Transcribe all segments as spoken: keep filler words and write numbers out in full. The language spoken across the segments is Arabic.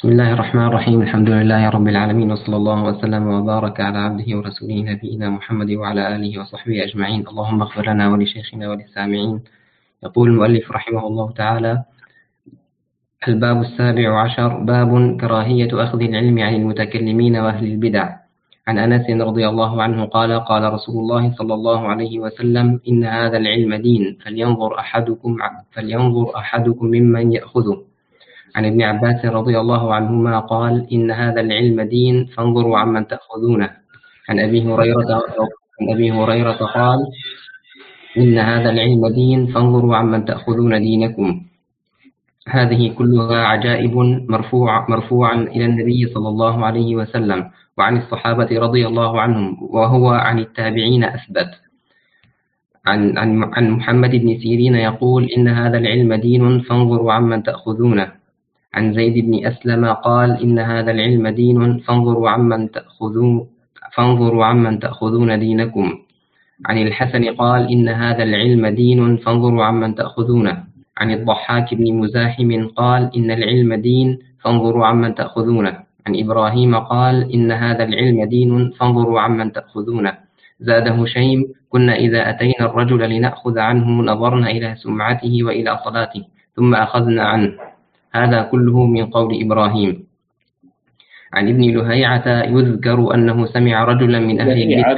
بسم الله الرحمن الرحيم. الحمد لله رب العالمين، وصلى الله وسلم وبارك على عبده ورسوله نبينا محمد وعلى آله وصحبه أجمعين. اللهم اغفر لنا ولشيخنا وللسامعين. يقول المؤلف رحمه الله تعالى: الباب السابع عشر، باب كراهية أخذ العلم عن المتكلمين وأهل البدع. عن أنس رضي الله عنه قال: قال رسول الله صلى الله عليه وسلم: إن هذا العلم دين، فلينظر أحدكم فلينظر أحدكم ممن يأخذه. عن ابن عباس رضي الله عنهما قال: إن هذا العلم دين، فانظروا عمن تأخذونه. عن أبي هريرة عن أبي هريرة قال: إن هذا العلم دين، فانظروا عمن تأخذون دينكم. هذه كلها عجائب مرفوع مرفوعا إلى النبي صلى الله عليه وسلم وعن الصحابة رضي الله عنهم، وهو عن التابعين أثبت. عن عن عن محمد بن سيرين يقول: إن هذا العلم دين، فانظروا عمن تأخذونه. عن زيد بن أسلم قال: إن هذا العلم دين، فانظروا عمن تأخذون فانظروا عمن تأخذون دينكم. عن الحسن قال: إن هذا العلم دين، فانظروا عمن تأخذونه. عن الضحاك بن مزاحم قال: إن العلم دين، فانظروا عمن تأخذونه. عن إبراهيم قال: إن هذا العلم دين، فانظروا عمن تأخذونه. زاد هشيم: كنا إذا أتينا الرجل لنأخذ عنه نظرنا إلى سمعته وإلى صلاته، ثم أخذنا عنه. هذا كله من قول إبراهيم. عن ابن لهيعة يذكر أنه سمع رجلا من أهل البدع.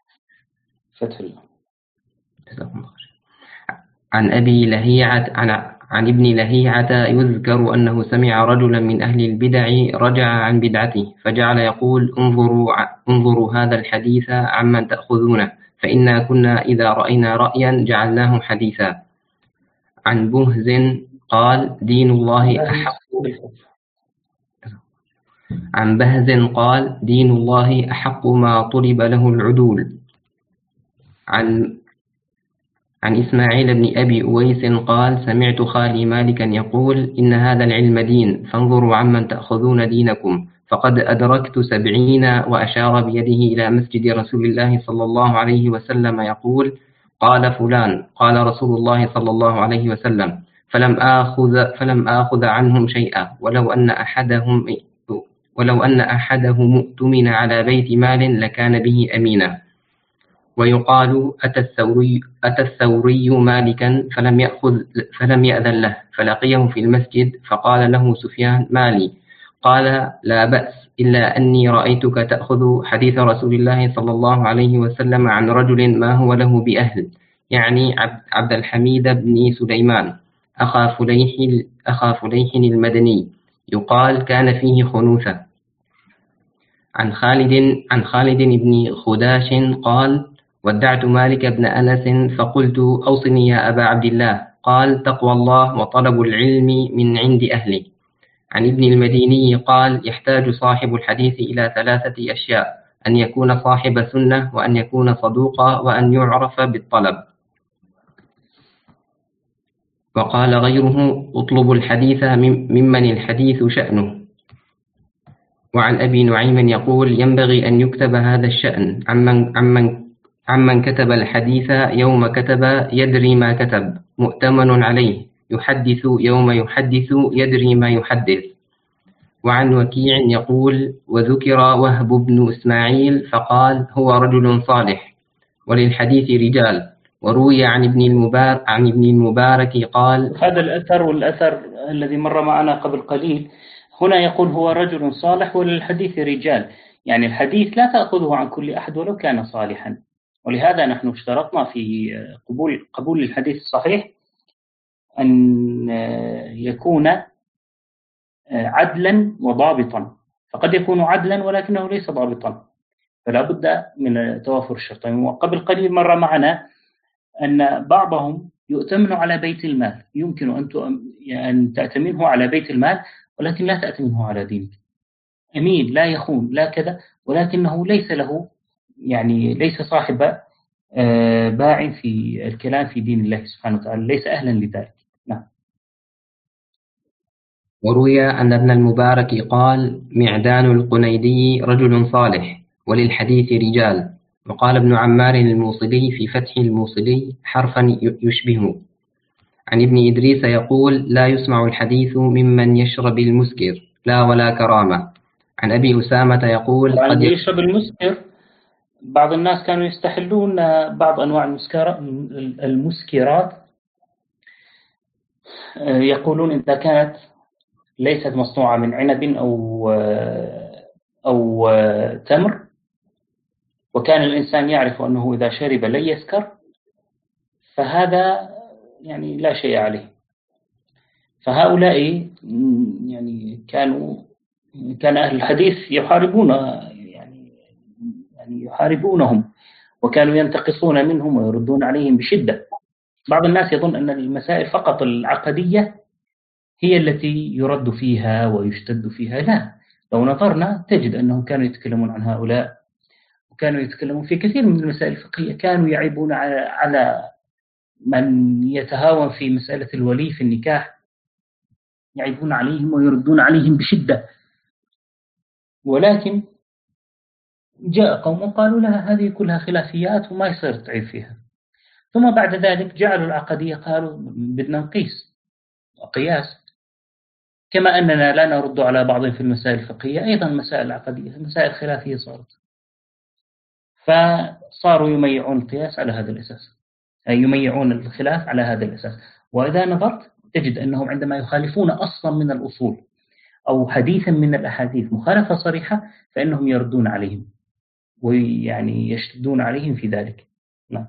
عن أبي لهيعة عن, عن ابن لهيعة يذكر أنه سمع رجلا من أهل البدع رجع عن بدعته، فجعل يقول: انظروا انظروا هذا الحديث عمن تأخذونه، فإنا كنا إذا رأينا رأيا جعلناه حديثا. عن بهز قال: دين الله أحق عن بهز قال: دين الله أحق ما طلب له العدول. عن عن إسماعيل بن أبي أويس قال: سمعت خالي مالكا يقول: إن هذا العلم دين، فانظروا عمن تأخذون دينكم، فقد أدركت سبعين، وأشار بيده إلى مسجد رسول الله صلى الله عليه وسلم يقول: قال فلان قال رسول الله صلى الله عليه وسلم، فلم آخذ فلم آخذ عنهم شيئا، ولو أن أحدهم ولو أن أحدهم مؤتمن على بيت مال لكان به أمينا. ويقال: أتى الثوري أتى الثوري مالكا فلم يأخذ فلم يأذن له، فلقيه في المسجد فقال له سفيان: مالي؟ قال: لا بأس، إلا أني رأيتك تأخذ حديث رسول الله صلى الله عليه وسلم عن رجل ما هو له بأهل، يعني عبد الحميد بن سليمان أخا فليح أخا فليح المدني، يقال كان فيه خنوثة. عن خالد عن خالد بن خداش قال: ودعت مالك بن أنس فقلت: أوصني يا أبا عبد الله. قال: تقوى الله وطلب العلم من عند أهله. عن ابن المديني قال: يحتاج صاحب الحديث إلى ثلاثة أشياء: أن يكون صاحب سنة، وأن يكون صدوقا، وأن يعرف بالطلب. وقال غيره: اطلب الحديث ممن الحديث شأنه. وعن أبي نعيم يقول: ينبغي أن يكتب هذا الشأن عمن, عمن, عمن كتب الحديث يوم كتب يدري ما كتب، مؤتمن عليه، يحدث يوم يحدث يدري ما يحدث. وعن وكيع يقول: وذكر وهب بن إسماعيل فقال: هو رجل صالح، وللحديث رجال. وروي عن ابن المبارك عن ابن المبارك قال: هذا الأثر والأثر الذي مر معنا قبل قليل، هنا يقول: هو رجل صالح وللحديث رجال، يعني الحديث لا تأخذه عن كل أحد ولو كان صالحا. ولهذا نحن اشترطنا في قبول قبول الحديث الصحيح أن يكون عدلا وضابطا، فقد يكون عدلا ولكنه ليس ضابطا، فلا بد من توافر الشرطين. وقبل قليل مر معنا أن بعضهم يؤتمن على بيت المال، يمكن أن تأتمنه على بيت المال ولكن لا تأتمنه على دينك. أمين، لا يخون، لا كذا، ولكنه ليس له يعني ليس صاحب باع في الكلام في دين الله سبحانه وتعالى، ليس أهلا لذلك. نعم. وروي أن ابن المبارك قال: معدان القنيدي رجل صالح، وللحديث رجال. وقال ابن عمار الموصلي في فتح الموصلي: حرفا يشبهه. عن ابن إدريس يقول: لا يسمع الحديث ممن يشرب المسكر، لا ولا كرامة. عن أبي أسامة يقول قد قد يشرب المسكر. بعض الناس كانوا يستحلون بعض أنواع المسكرات، يقولون إذا كانت ليست مصنوعة من عنب أو أو تمر، وكان الإنسان يعرف أنه إذا شرب لن يسكر، فهذا يعني لا شيء عليه. فهؤلاء يعني كانوا كان أهل الحديث يحاربون يعني يعني يحاربونهم، وكانوا ينتقصون منهم ويردون عليهم بشدة. بعض الناس يظن أن المسائل فقط العقدية هي التي يرد فيها ويشتد فيها. لا، لو نظرنا تجد أنهم كانوا يتكلمون عن هؤلاء، وكانوا يتكلمون في كثير من المسائل الفقهية. كانوا يعيبون على من يتهاون في مسألة الولي في النكاح، يعيبون عليهم ويردون عليهم بشدة. ولكن جاء قوم قالوا لها هذه كلها خلافيات وما يصير تعيب فيها. ثم بعد ذلك جعلوا العقدية، قالوا بدنا نقيس وقياس. كما أننا لا نرد على بعض في المسائل الفقهية، أيضا مسائل العقدية مسائل خلافية صارت، فصاروا يميعون القياس على هذا الأساس، أي يميعون الخلاف على هذا الأساس. وإذا نظرت تجد أنهم عندما يخالفون أصلا من الأصول أو حديثا من الأحاديث مخالفة صريحة، فإنهم يردون عليهم ويعني يشتدون عليهم في ذلك. نعم.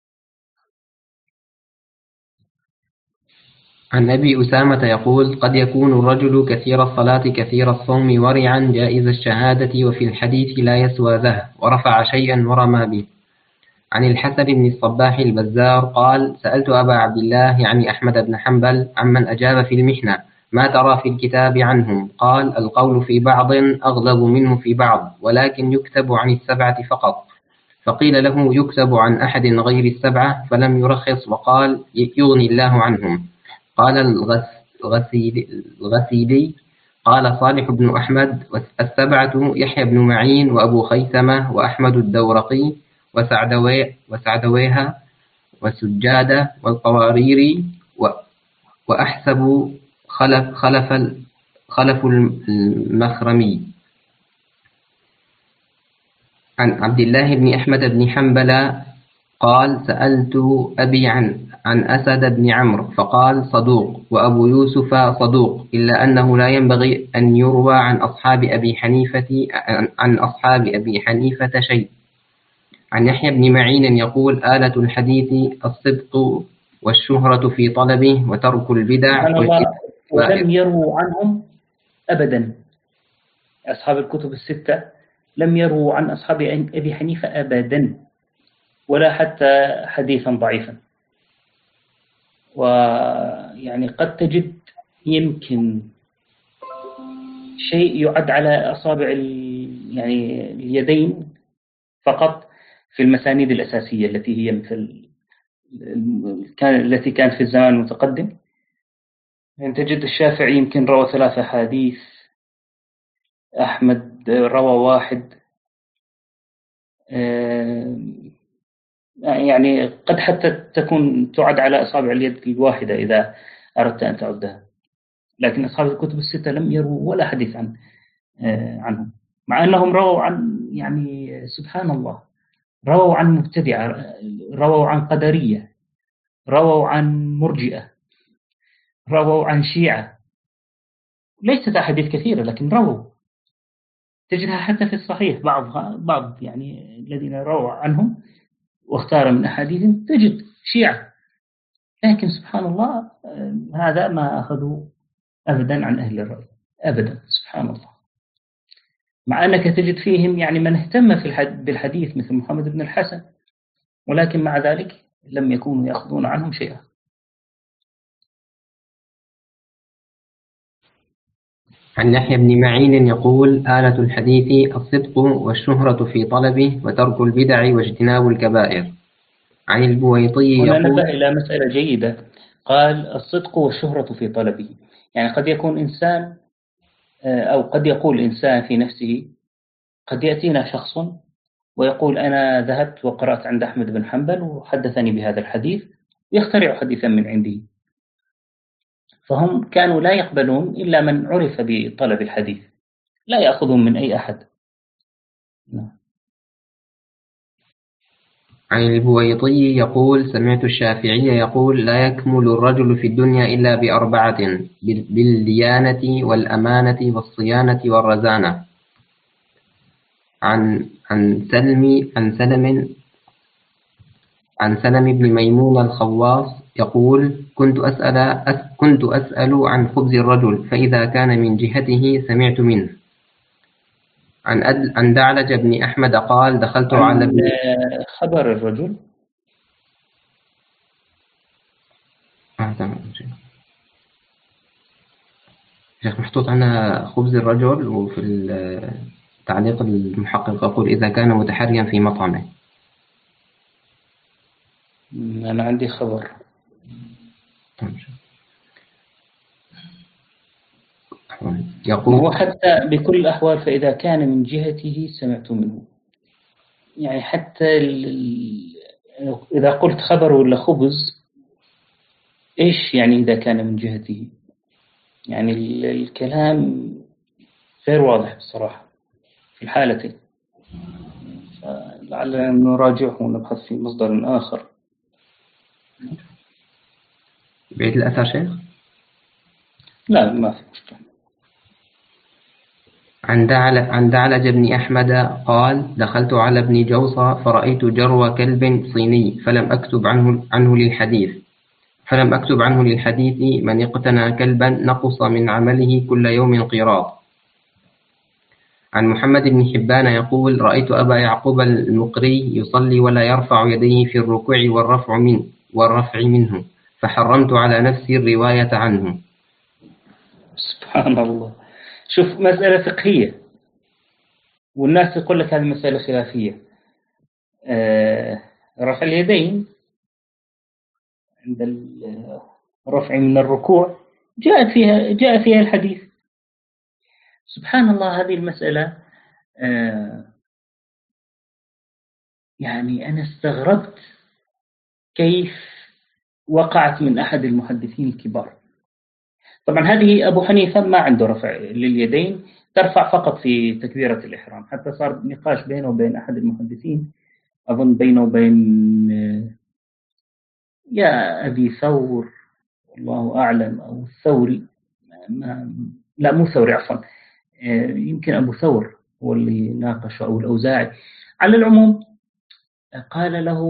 عن أبي أسامة يقول قد يكون الرجل كثير الصلاة كثير الصوم ورعا جائز الشهادة وفي الحديث لا يسوى ذهب، ورفع شيئا ورمى به. عن الحسن بن الصباح البزار قال سألت أبا عبد الله يعني أحمد بن حنبل عمن أجاب في المحنة ما ترى في الكتاب عنهم؟ قال القول في بعض أغلب منه في بعض، ولكن يكتب عن السبعة فقط. فقيل له يكتب عن أحد غير السبعة، فلم يرخص وقال يغني الله عنهم. قال الغسيلي, الغسيلي قال صالح بن أحمد السبعة يحيى بن معين وأبو خيثمة وأحمد الدورقي وسعدوي وسعدويها وسجادة والقواريري، وأحسب خلف خلف خلف المخرمي. عن عبد الله بن أحمد بن حنبل قال سألت أبي عن عن أسد بن عمرو فقال صدوق، وأبو يوسف صدوق، إلا أنه لا ينبغي أن يروى عن أصحاب أبي حنيفة عن أصحاب أبي حنيفة شيء. عن يحيى بن معين يقول آلة الحديث الصدق والشهرة في طلبه وترك البدع. ولم يروا عنهم أبدا أصحاب الكتب الستة، لم يروا عن أصحاب أبي حنيفة أبدا، ولا حتى حديثا ضعيفا. ويعني قد تجد يمكن شيء يعد على أصابع يعني اليدين فقط في المسانيد الأساسية التي هي مثل كان التي كانت في الزمان المتقدم. يعني تجد الشافعي يمكن روى ثلاثة حديث، أحمد روى واحد، يعني قد حتى تكون تعد على أصابع اليد الواحدة إذا أردت أن تعدها. لكن أصحاب الكتب الستة لم يروا ولا حديث عن عنهم، مع أنهم رووا عن يعني سبحان الله، رووا عن مبتدعة، رووا عن قدرية، رووا عن مرجئة، رووا عن شيعة. ليست أحاديث كثيرة لكن رووا، تجدها حتى في الصحيح بعضها بعض يعني الذين رووا عنهم واختار من أحاديثهم تجد شيعة. لكن سبحان الله هذا ما أخذوا أبدا عن أهل الرأي أبدا، سبحان الله. مع أنك تجد فيهم يعني من اهتم في بالحديث مثل محمد بن الحسن، ولكن مع ذلك لم يكونوا يأخذون عنهم شيئا. عن يحيى بن معين يقول آلة الحديث الصدق والشهرة في طلبه وترك البدع واجتناب الكبائر. عن البويطي يقول نبه إلى مسألة جيدة، قال الصدق والشهرة في طلبه. يعني قد يكون إنسان أو قد يقول إنسان في نفسه، قد يأتينا شخص ويقول أنا ذهبت وقرأت عند أحمد بن حنبل وحدثني بهذا الحديث، يخترع حديثا من عنده، فهم كانوا لا يقبلون إلا من عرف بطلب الحديث، لا يأخذون من أي أحد. عن البويطي يقول: سمعت الشافعي يقول: لا يكمل الرجل في الدنيا إلا بأربعة: بالديانة والأمانة والصيانة والرزانة. عن عن سلم عن سلم عن سلم بن ميمون الخواص يقول: كنت أسأل أس كنت أسأل عن خبز الرجل، فإذا كان من جهته سمعت منه. عن أدل عن دعلج بن أحمد قال: دخلت على ابن خبر الرجل. شيخ محطوط عنا خبز الرجل، وفي التعليق المحقق يقول: إذا كان متحريا في مطعمه. أنا عندي خبر. يقول هو حتى بكل الأحوال فإذا كان من جهته سمعت منه، يعني حتى إذا قلت خبر ولا خبز، إيش يعني إذا كان من جهته؟ يعني الكلام غير واضح بصراحة في الحالتين، لعلنا نراجعه ونبحث في مصدر آخر. بعيد الأثر شيخ؟ لا، ما في مشكلة. عن دعل عن دعلج بن أحمد قال: دخلت على ابن جوصة فرأيت جرو كلب صيني، فلم أكتب عنه عنه للحديث فلم أكتب عنه للحديث من اقتنى كلبا نقص من عمله كل يوم قيراط. عن محمد بن حبان يقول: رأيت أبا يعقوب المقري يصلي ولا يرفع يديه في الركوع والرفع منه والرفع منه فحرمت على نفسي الرواية عنه. سبحان الله، شوف مسألة فقهية والناس يقول لك هذه مسألة خلافية. آه رفع اليدين عند الرفع من الركوع جاء فيها جاء فيها الحديث. سبحان الله، هذه المسألة آه يعني أنا استغربت كيف وقعت من أحد المحدثين الكبار. طبعا هذه أبو حنيفة ما عنده رفع لليدين، ترفع فقط في تكبيرة الإحرام، حتى صار نقاش بينه وبين أحد المحدثين، أظن بينه وبين يا أبي ثور والله أعلم أو الثوري، ما لا مو ثوري عفوا، يمكن أبو ثور هو اللي ناقشه أو الأوزاعي. على العموم قال له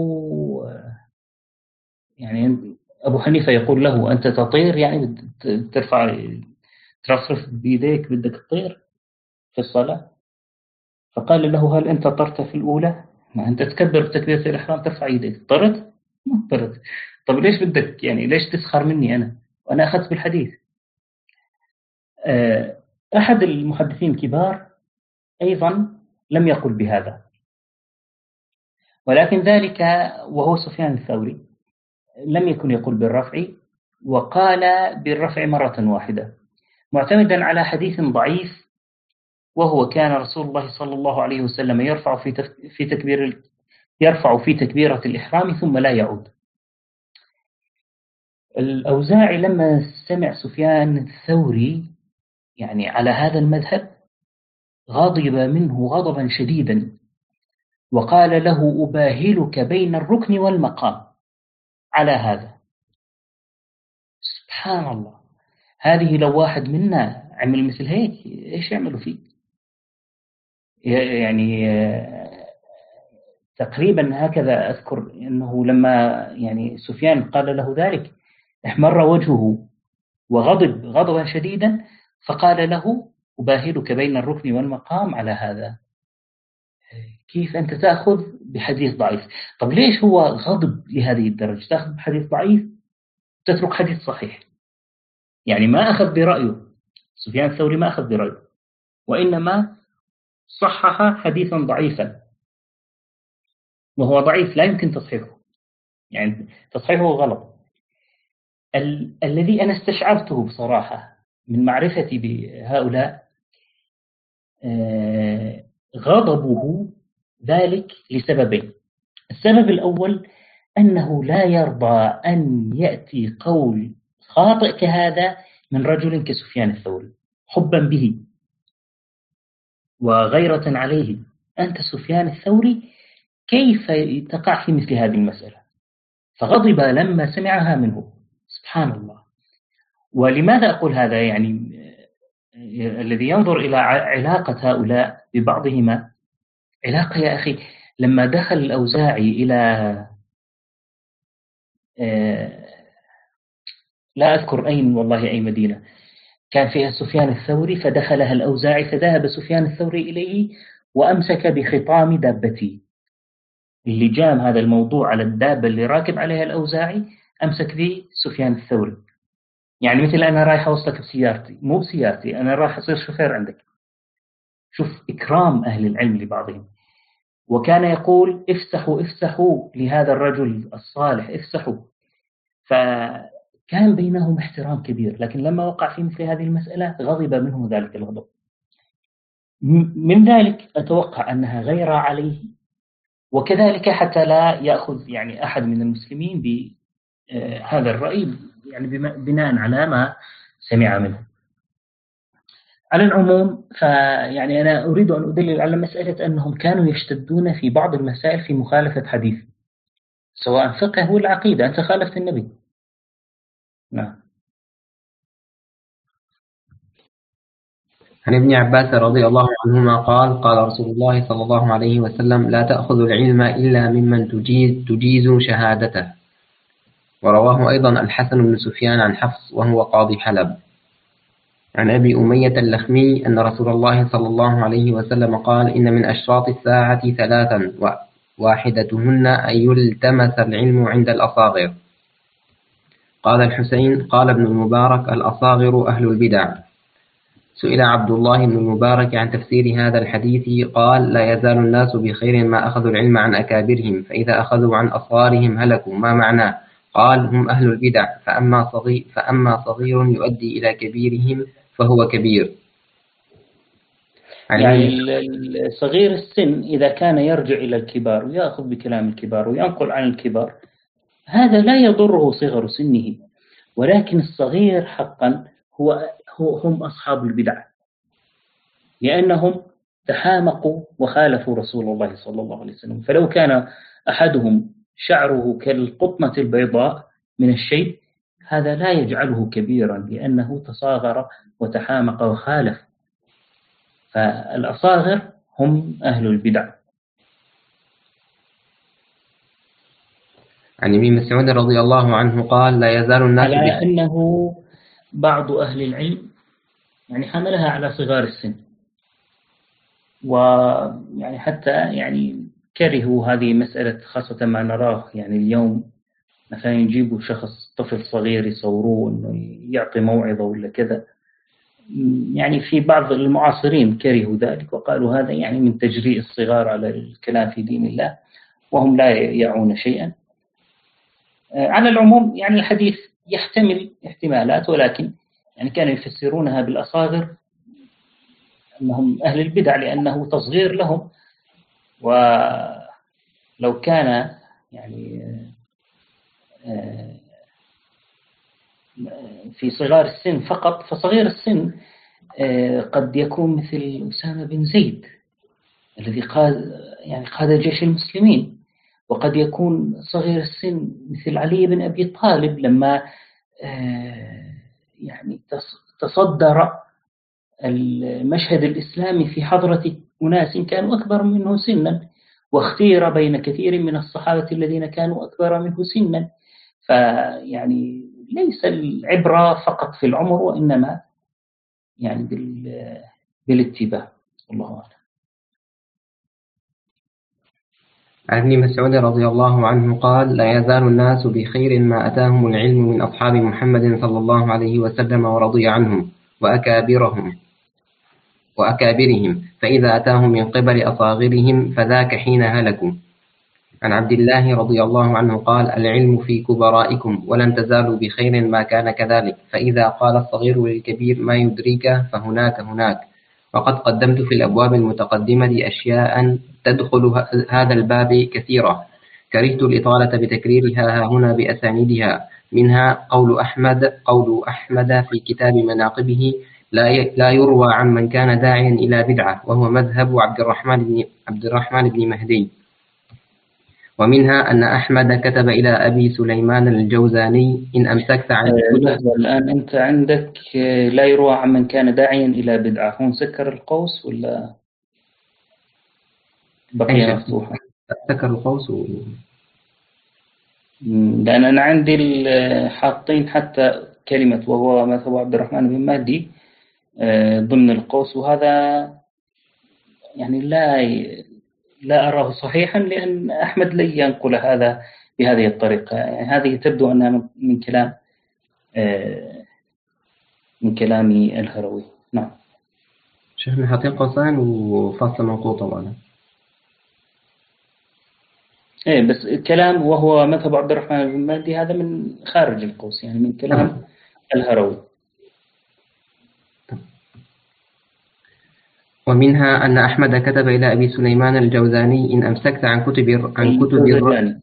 يعني أبو حنيفة يقول له: أنت تطير يعني ترفع ترفرف بيديك بدك تطير في الصلاة؟ فقال له: هل أنت طرت في الأولى؟ ما أنت تكبر بتكبيرة الإحرام ترفع يديك، طرت؟ ما طرت. طب ليش بدك يعني ليش تسخر مني أنا وأنا أخذت بالحديث؟ أحد المحدثين الكبار أيضا لم يقل بهذا، ولكن ذلك وهو سفيان الثوري لم يكن يقول بالرفع، وقال بالرفع مرة واحدة معتمدا على حديث ضعيف، وهو كان رسول الله صلى الله عليه وسلم يرفع في في تكبير يرفع في تكبيرة الإحرام ثم لا يعود. الأوزاعي لما سمع سفيان الثوري يعني على هذا المذهب غضب منه غضبا شديدا، وقال له: أباهلك بين الركن والمقام على هذا. سبحان الله، هذه لو واحد منا عمل مثل هيك إيش يعملوا فيه؟ يعني تقريبا هكذا أذكر أنه لما يعني سفيان قال له ذلك احمر وجهه وغضب غضبا شديدا، فقال له: أباهلك بين الركن والمقام على هذا. كيف أنت تأخذ بحديث ضعيف؟ طب ليش هو غضب لهذه الدرجة؟ تأخذ بحديث ضعيف تترك حديث صحيح. يعني ما أخذ برأيه سفيان الثوري، ما أخذ برأيه، وإنما صحح حديثا ضعيفا، وهو ضعيف لا يمكن تصحيحه، يعني تصحيحه غلط. ال- الذي أنا استشعرته بصراحة من معرفتي بهؤلاء آه غضبه ذلك لسببين. السبب الأول أنه لا يرضى أن يأتي قول خاطئ كهذا من رجل كسفيان الثوري حبا به وغيرة عليه، أنت سفيان الثوري كيف تقع في مثل هذه المسألة؟ فغضب لما سمعها منه، سبحان الله. ولماذا أقول هذا؟ يعني الذي ينظر إلى علاقة هؤلاء ببعضهما علاقة يا أخي. لما دخل الأوزاعي إلى لا أذكر أين والله أي مدينة كان فيها سفيان الثوري، فدخلها الأوزاعي، فذهب سفيان الثوري إليه وأمسك بخطام دابته. اللي جام هذا الموضوع على الدابة اللي راكب عليها الأوزاعي أمسك به سفيان الثوري. يعني مثل أنا رايح أوصلك بسيارتي، مو بسيارتي، أنا رايح أصير شوفير عندك. شوف إكرام أهل العلم لبعضهم. وكان يقول افتحوا افتحوا لهذا الرجل الصالح، افتحوا. فكان بينهم احترام كبير، لكن لما وقع في مثل هذه المسألة غضب منه ذلك الغضب. من ذلك أتوقع أنها غير عليه، وكذلك حتى لا يأخذ يعني أحد من المسلمين بهذا الرأي يعني بناء على ما سمع منه. على العموم فيعني أنا أريد أن أدلل على مسألة أنهم كانوا يشتدون في بعض المسائل في مخالفة حديث، سواء فقه أو العقيدة. أنت خالفت النبي. نعم. عن ابن عباس رضي الله عنهما قال قال رسول الله صلى الله عليه وسلم لا تأخذ العلم إلا ممن تجيز, تجيز شهادته. ورواه أيضا الحسن بن سفيان عن حفص وهو قاضي حلب عن أبي أمية اللخمي أن رسول الله صلى الله عليه وسلم قال إن من أشراط الساعة ثلاثا واحدتهن أن يلتمس العلم عند الأصاغر. قال الحسين قال ابن المبارك الأصاغر أهل البدع. سئل عبد الله بن المبارك عن تفسير هذا الحديث قال لا يزال الناس بخير ما أخذوا العلم عن أكابرهم، فإذا أخذوا عن أصغارهم هلكوا. ما معناه؟ قال هم أهل البدع، فأما صغير, فأما صغير يؤدي إلى كبيرهم فهو كبير. يعني صغير السن إذا كان يرجع إلى الكبار ويأخذ بكلام الكبار وينقل عن الكبار هذا لا يضره صغر سنه، ولكن الصغير حقا هو هم أصحاب البدع، لأنهم تحامقوا وخالفوا رسول الله صلى الله عليه وسلم. فلو كان أحدهم شعره كالقطنة البيضاء من الشيء هذا لا يجعله كبيرا، لأنه تصاغر وتحامق وخالف. فالأصاغر هم أهل البدع. عن ابن مسعود رضي الله عنه قال لا يزال الناس على أنه بعض أهل العلم يعني حملها على صغار السن، ويعني حتى يعني كرهوا هذه مسألة، خاصة ما نراه يعني اليوم مثلا يجيبوا شخص طفل صغير يصوروه إنه يعطي موعظة ولا كذا. يعني في بعض المعاصرين كرهوا ذلك وقالوا هذا يعني من تجريء الصغار على الكلام في دين الله وهم لا يعون شيئا. على العموم يعني الحديث يحتمل احتمالات، ولكن يعني كانوا يفسرونها بالأصاغر أنهم أهل البدع لأنه تصغير لهم. ولو كان يعني في صغار السن فقط، فصغير السن قد يكون مثل أسامة بن زيد الذي قاد يعني قاد جيش المسلمين، وقد يكون صغير السن مثل علي بن أبي طالب لما يعني تصدر المشهد الإسلامي في حضرة أناس كانوا أكبر منه سنا، واختير بين كثير من الصحابة الذين كانوا أكبر منه سنا. فيعني ليس العبرة فقط في العمر، وإنما يعني بالاتباع. الله أعلم. عن ابن مسعود رضي الله عنه قال لا يزال الناس بخير ما أتاهم العلم من أصحاب محمد صلى الله عليه وسلم ورضي عنهم وأكابرهم وأكابرهم، فإذا أتاهم من قبل أصاغرهم فذاك حين هلكوا. عن عبد الله رضي الله عنه قال العلم في كبرائكم ولن تزالوا بخير ما كان كذلك، فإذا قال الصغير للكبير ما يدريك فهناك هناك. وقد قدمت في الأبواب المتقدمة أشياء تدخل هذا الباب كثيرة، كرهت الإطالة بتكريرها هنا بأسانيدها، منها قول أحمد قول أحمد في كتاب مناقبه لا لا يروى عن من كان داعيا إلى بدعة، وهو مذهب عبد الرحمن بن عبد الرحمن بن مهدي. ومنها أن أحمد كتب إلى أبي سليمان الجوزاني إن أمسكت عن لحظة، الآن أنت عندك لا يروى عن من كان داعيا إلى بدعة، هون سكر القوس ولا بقي مفتوحة؟ سكر القوس و... لأن أنا عندي حاطين حتى كلمة وهو مذهب عبد الرحمن بن مهدي ضمن القوس، وهذا يعني لا لا أراه صحيحا، لأن أحمد لن ينقل هذا بهذه الطريقة. يعني هذه تبدو أنها من كلام من كلام الهروي. نعم شيخنا حاطين قوسين وفاصلة منقوطة وأنا إيه، بس الكلام وهو مذهب عبد الرحمن بن مهدي هذا من خارج القوس، يعني من كلام أه. الهروي. ومنها أن أحمد كتب إلى أبي سليمان الجوزاني إن أمسكت عن كتب عن كتب الرأي.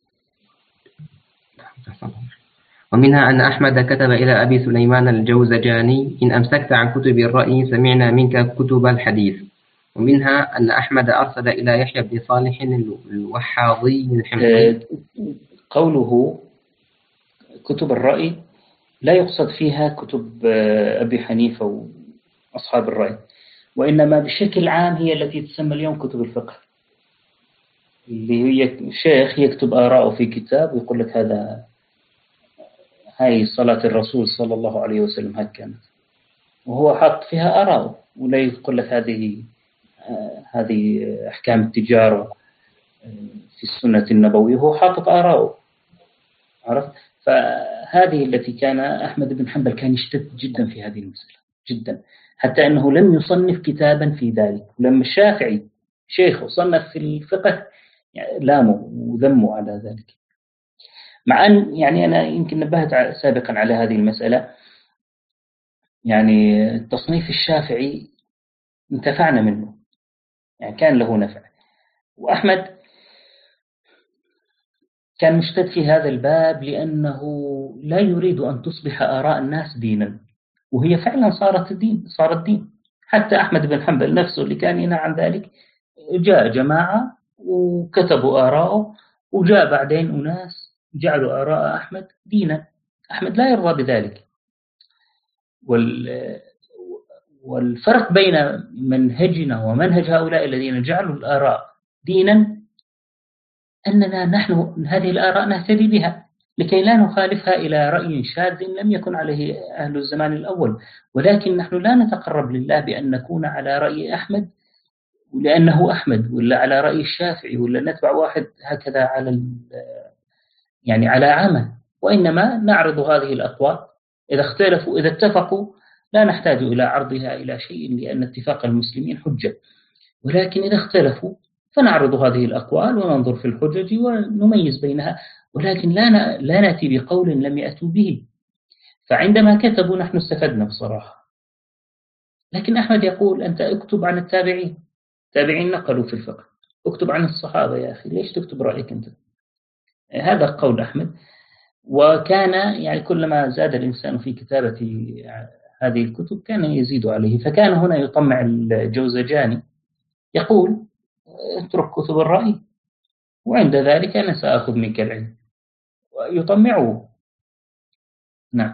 ومنها أن أحمد كتب إلى أبي سليمان الجوزجاني إن أمسكت عن كتب الرأي سمعنا منك كتب الحديث. ومنها أن أحمد أرسل إلى يحيى بن صالح الوحاضي الحمصي. قوله كتب الرأي لا يقصد فيها كتب أبي حنيفة وأصحاب الرأي، وإنما بشكل عام هي التي تسمى اليوم كتب الفقه، اللي هي شيخ يكتب آراءه في كتاب ويقول لك هذا هاي صلاة الرسول صلى الله عليه وسلم هكذا كانت، وهو حط فيها آراءه، ولا يقول لك هذه هذه أحكام التجارة في السنة النبوية، هو حاطط آراءه. عرفت؟ فهذه التي كان أحمد بن حنبل كان يشتد جدا في هذه المسألة جدا، حتى أنه لم يصنف كتابا في ذلك. ولما الشافعي شيخه صنف في الفقه يعني لاموا وذموا على ذلك، مع أن يعني أنا يمكن نبهت سابقا على هذه المسألة. يعني التصنيف الشافعي انتفعنا منه، يعني كان له نفع، وأحمد كان مشتد في هذا الباب لأنه لا يريد أن تصبح آراء الناس دينا، وهي فعلا صارت الدين صار الدين. حتى أحمد بن حنبل نفسه اللي كان ينهى عن ذلك جاء جماعة وكتبوا آراءه، وجاء بعدين أناس جعلوا آراء أحمد دينا. أحمد لا يرضى بذلك. والفرق بين منهجنا ومنهج هؤلاء الذين جعلوا الآراء دينا أننا نحن هذه الآراء نهتدي بها لكي لا نخالفها إلى رأي شاذ لم يكن عليه أهل الزمان الأول، ولكن نحن لا نتقرب لله بأن نكون على رأي أحمد لأنه أحمد، ولا على رأي الشافعي، ولا نتبع واحد هكذا على يعني على عمى، وإنما نعرض هذه الأقوال. إذا اختلفوا إذا اتفقوا لا نحتاج إلى عرضها إلى شيء، لأن اتفاق المسلمين حجة، ولكن إذا اختلفوا فنعرض هذه الأقوال وننظر في الحجج ونميز بينها، ولكن لا لا نأتي بقول لم يأتوا به. فعندما كتبوا نحن استفدنا بصراحة. لكن أحمد يقول أنت اكتب عن التابعين، التابعين نقلوا في الفقه، اكتب عن الصحابة يا أخي، ليش تكتب رأيك أنت؟ هذا قول أحمد. وكان يعني كلما زاد الإنسان في كتابة هذه الكتب كان يزيد عليه، فكان هنا يطمع الجوزجاني يقول اترك كتب الرأي وعند ذلك أنا سأخذ منك العلم، ويطمعه. نعم.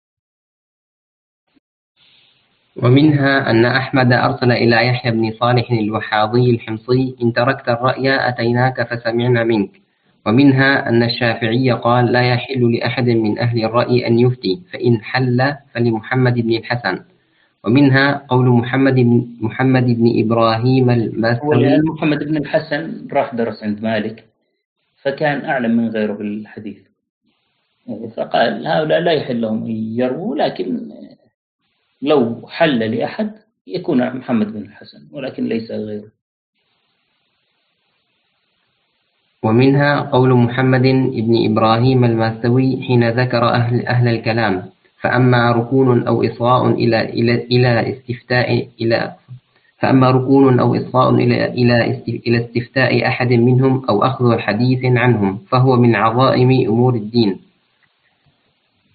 ومنها أن أحمد أرسل إلى يحيى بن صالح الوحاضي الحمصي إن تركت الرأي أتيناك فسمعنا منك. ومنها أن الشافعي قال لا يحل لأحد من أهل الرأي أن يفتي، فإن حل فلمحمد بن الحسن. ومنها قول محمد بن محمد بن إبراهيم الماستوي. محمد بن الحسن راح درس عند مالك فكان أعلم من غيره بالحديث، فقال هؤلاء لا يحل لهم أن يرووا، لكن لو حل لأحد يكون محمد بن الحسن ولكن ليس غيره. ومنها قول محمد بن إبراهيم الماستوي حين ذكر أهل أهل الكلام فأما ركون أو إصغاء إلى إلى إلى استفتاء إلى فأما ركون أو إصغاء إلى إلى إلى استفتاء أحد منهم أو أخذ حديث عنهم فهو من عظائم أمور الدين.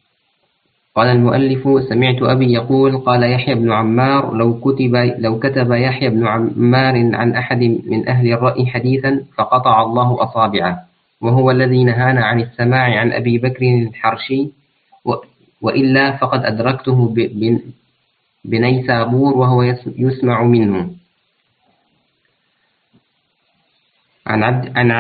قال المؤلف: سمعت أبي يقول قال يحيى بن عمار: لو كتب لو كتب يحيى بن عمار عن أحد من أهل الرأي حديثا فقطع الله أصابعه، وهو الذي نهانا عن السماع عن أبي بكر الحرشي، وإلا فقد أدركته بنيسابور وهو يسمع منه. عن عبد عن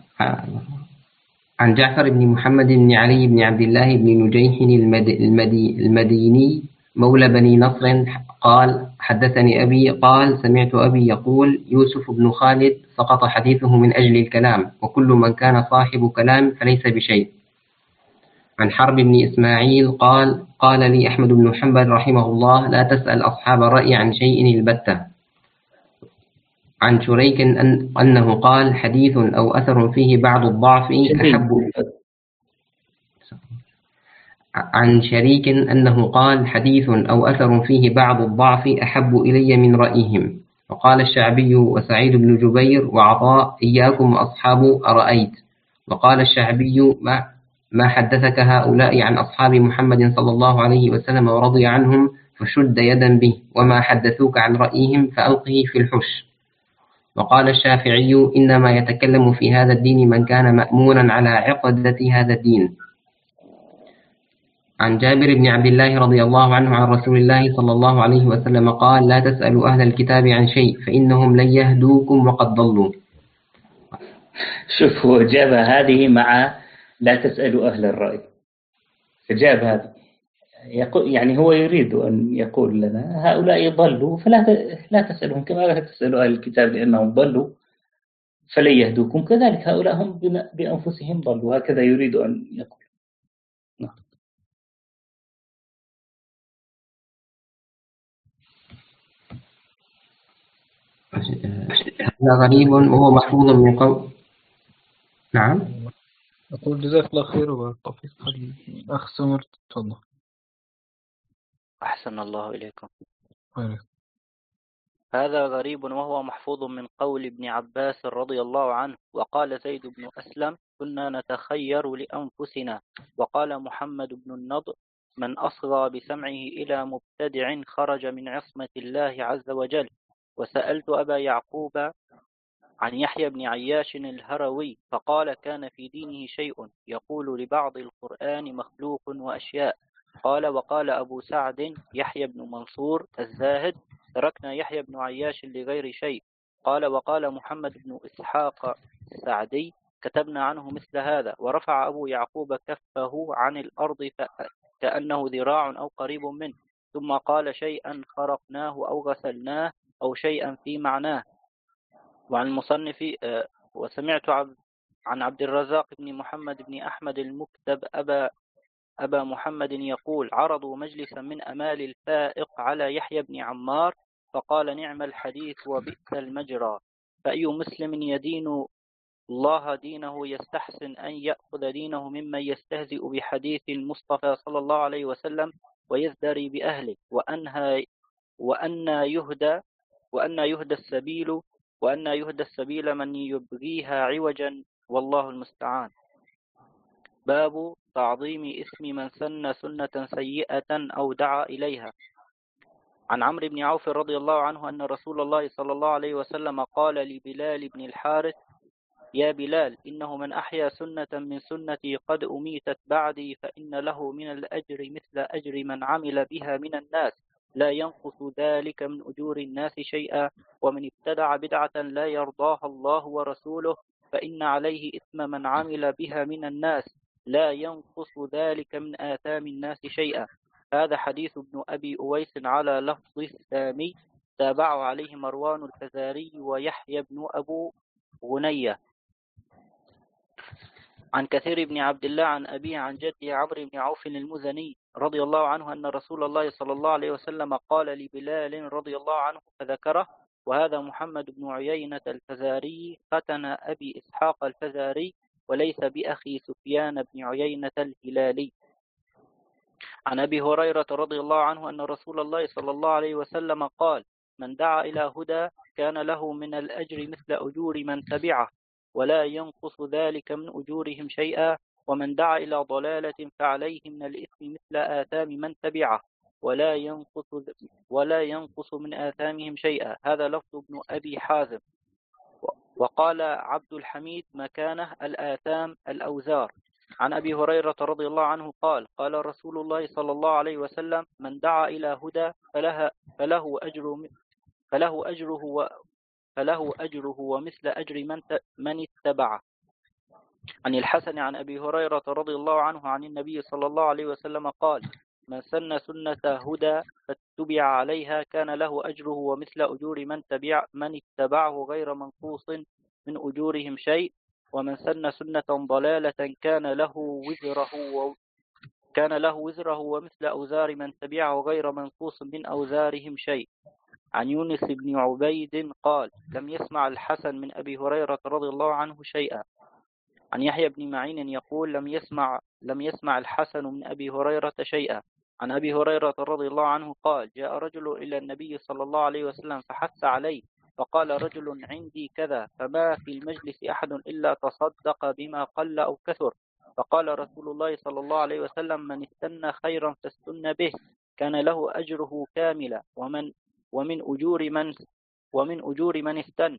عن جعفر بن محمد بن علي بن عبد الله بن نجيح المدي المديني مولى بني نصر قال: حدثني أبي قال: سمعت أبي يقول: يوسف بن خالد سقط حديثه من أجل الكلام، وكل من كان صاحب كلام فليس بشيء. عن حرب بن إسماعيل قال: قال لي أحمد بن حنبل رحمه الله: لا تسأل أصحاب الرأي عن شيء البتة. عن شريك أن أنه قال: حديث أو أثر فيه بعض الضعف أحب عن شريك أنه قال: حديث أو أثر فيه بعض الضعف أحب إلي من رأيهم. وقال الشعبي وسعيد بن جبير وعطاء: إياكم وأصحاب أرأيت. وقال الشعبي: ما ما حدثك هؤلاء عن أصحاب محمد صلى الله عليه وسلم ورضي عنهم فشد يدا به، وما حدثوك عن رأيهم فألقه في الحش. وقال الشافعي: إنما يتكلم في هذا الدين من كان مأمونا على عقدة هذا الدين. عن جابر بن عبد الله رضي الله عنه عن رسول الله صلى الله عليه وسلم قال: لا تسألوا أهل الكتاب عن شيء فإنهم لن يهدوكم وقد ضلوا. شوف، هو جاب هذه مع لا تسألوا أهل الرأي، فجاب هذا يقول يعني هو يريد أن يقول لنا هؤلاء ضلوا فلا لا تسألهم، كما لا تسألوا أهل الكتاب لأنهم ضلوا فلن يهدوكم، كذلك هؤلاء هم بأنفسهم ضلوا، هكذا يريد أن يقول. نعم. هذا غريب وهو محفوظ من قول. نعم. أقول جزاك الله خير وبالتوفيق. الأخ سمر تفضل. أحسن الله إليكم. خير. هذا غريب وهو محفوظ من قول ابن عباس رضي الله عنه. وقال زيد بن أسلم: كنا نتخير لأنفسنا. وقال محمد بن النضر: من أصغى بسمعه إلى مبتدع خرج من عصمة الله عز وجل. وسألت أبا يعقوب عن يحيى بن عياش الهروي فقال: كان في دينه شيء يقول لبعض القرآن مخلوق وأشياء. قال: وقال أبو سعد يحيى بن منصور الزاهد: تركنا يحيى بن عياش لغير شيء. قال: وقال محمد بن إسحاق السعدي: كتبنا عنه مثل هذا. ورفع أبو يعقوب كفه عن الأرض كأنه ذراع أو قريب منه، ثم قال: شيئا خرقناه أو غسلناه أو شيئا في معناه. وعن المصنف: وسمعت عن عبد الرزاق بن محمد بن أحمد المكتب أبا أبا محمد يقول: عرضوا مجلسا من أمال الفائق على يحيى بن عمار فقال: نعم الحديث وبئس المجرى. فأي مسلم يدين الله دينه يستحسن أن يأخذ دينه ممن يستهزئ بحديث المصطفى صلى الله عليه وسلم ويزدري بأهله؟ وأنها وأن يهدى وأن يهدى السبيل وأن يهدى السبيل من يبغيها عوجا، والله المستعان. باب تعظيم اسم من سن سنة سيئة أو دعا إليها. عن عمرو بن عوف رضي الله عنه أن رسول الله صلى الله عليه وسلم قال لبلال بن الحارث: يا بلال، إنه من أحيا سنة من سنتي قد أميتت بعدي فإن له من الأجر مثل أجر من عمل بها من الناس، لا ينقص ذلك من أجور الناس شيئا. ومن ابتدع بدعة لا يرضاها الله ورسوله فإن عليه إثم من عمل بها من الناس، لا ينقص ذلك من آثام الناس شيئا. هذا حديث ابن أبي أويس على لفظ السامي، تابعه عليه مروان الفزاري ويحيى بن أبو غنية. عن كثير بن عبد الله عن أبيه عن جده عمرو بن عوف المزني رضي الله عنه أن رسول الله صلى الله عليه وسلم قال لبلال رضي الله عنه فذكره. وهذا محمد بن عيينة الفزاري ختن أبي إسحاق الفزاري وليس بأخي سفيان بن عيينة الهلالي. عن أبي هريرة رضي الله عنه أن رسول الله صلى الله عليه وسلم قال: من دعا إلى هدى كان له من الأجر مثل أجور من تبعه ولا ينقص ذلك من أجورهم شيئا. ومن دعا إلى ضلالة فعليه من الإثم مثل آثام من تبعه ولا ينقص ولا ينقص من آثامهم شيئا. هذا لفظ ابن أبي حازم. وقال عبد الحميد مكانه الآثام الأوزار. عن أبي هريرة رضي الله عنه قال قال رسول الله صلى الله عليه وسلم من دعا إلى هدى فله, فله, أجر فله, أجره, و فله أجره ومثل أجر من, من اتبعه. عن الحسن عن أبي هريرة رضي الله عنه عن النبي صلى الله عليه وسلم قال من سن سنة هدى فاتبع عليها كان له أجره ومثل أجور من, تبع من اتبعه غير منقوص من أجورهم شيء. ومن سن سنة ضلالة كان له وزره و... كان له وزره ومثل أوزار من تبعه غير منقوص من أوزارهم شيء. عن يونس بن عبيد قال لم يسمع الحسن من أبي هريرة رضي الله عنه شيئا. عن يحيى بن معين يقول لم يسمع لم يسمع الحسن من أبي هريرة شيئا. عن أبي هريرة رضي الله عنه قال جاء رجل إلى النبي صلى الله عليه وسلم فحث عليه فقال رجل عندي كذا فما في المجلس أحد إلا تصدق بما قل أو كثر. فقال رسول الله صلى الله عليه وسلم من استنى خيرا فاستن به كان له أجره كاملا ومن ومن أجور من ومن أجور من استن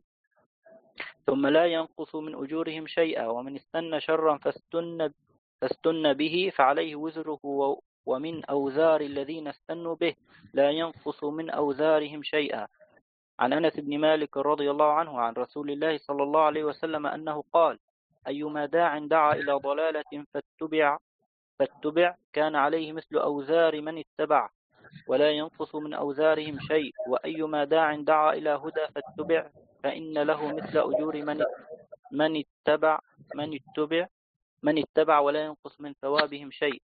ثم لا ينقص من أجورهم شيئا. ومن استنى شرا فاستن فاستن به فعليه وزره ومن أوزار الذين استنوا به لا ينقص من أوزارهم شيئا. عن أنس بن مالك رضي الله عنه عن رسول الله صلى الله عليه وسلم أنه قال أيما داع دعا إلى ضلالة فاتبع فاتبع كان عليه مثل أوزار من اتبع ولا ينقص من أوزارهم شيء. وأيما داع دعا إلى هدى فاتبع فإن له مثل أجور من من اتبع من اتبع من اتبع ولا ينقص من ثوابهم شيء.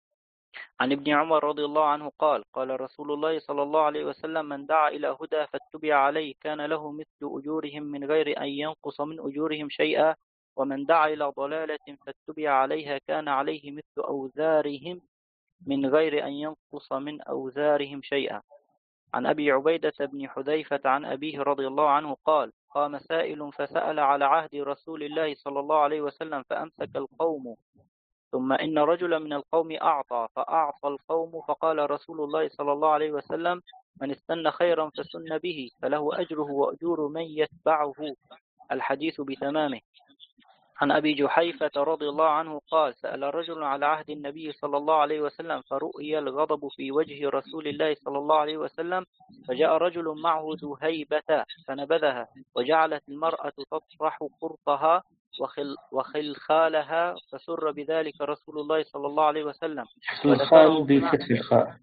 عن ابن عمر رضي الله عنه قال قال رسول الله صلى الله عليه وسلم من دعا إلى هدى فاتبع عليه كان له مثل أجورهم من غير أن ينقص من أجورهم شيئا. ومن دعا إلى ضلالة فاتبع عليها كان عليه مثل أوزارهم من غير أن ينقص من أوزارهم شيئا. عن أبي عبيدة بن حذيفة عن أبيه رضي الله عنه قال قام سائل فسأل على عهد رسول الله صلى الله عليه وسلم فأمسك القوم ثم إن رجلا من القوم أعطى فأعطى القوم فقال رسول الله صلى الله عليه وسلم من استنى خيرا فسن به فله أجره وأجور من يتبعه. الحديث بتمامه. عن أبي جحيفة رضي الله عنه قال سأل رجل على عهد النبي صلى الله عليه وسلم فرؤي الغضب في وجه رسول الله صلى الله عليه وسلم فجاء رجل معه ذهيبة فنبذها وجعلت المرأة تطرح قرطها وخل وخلخالها فسر بذلك رسول الله صلى الله عليه وسلم. الخال بفتح الخاء.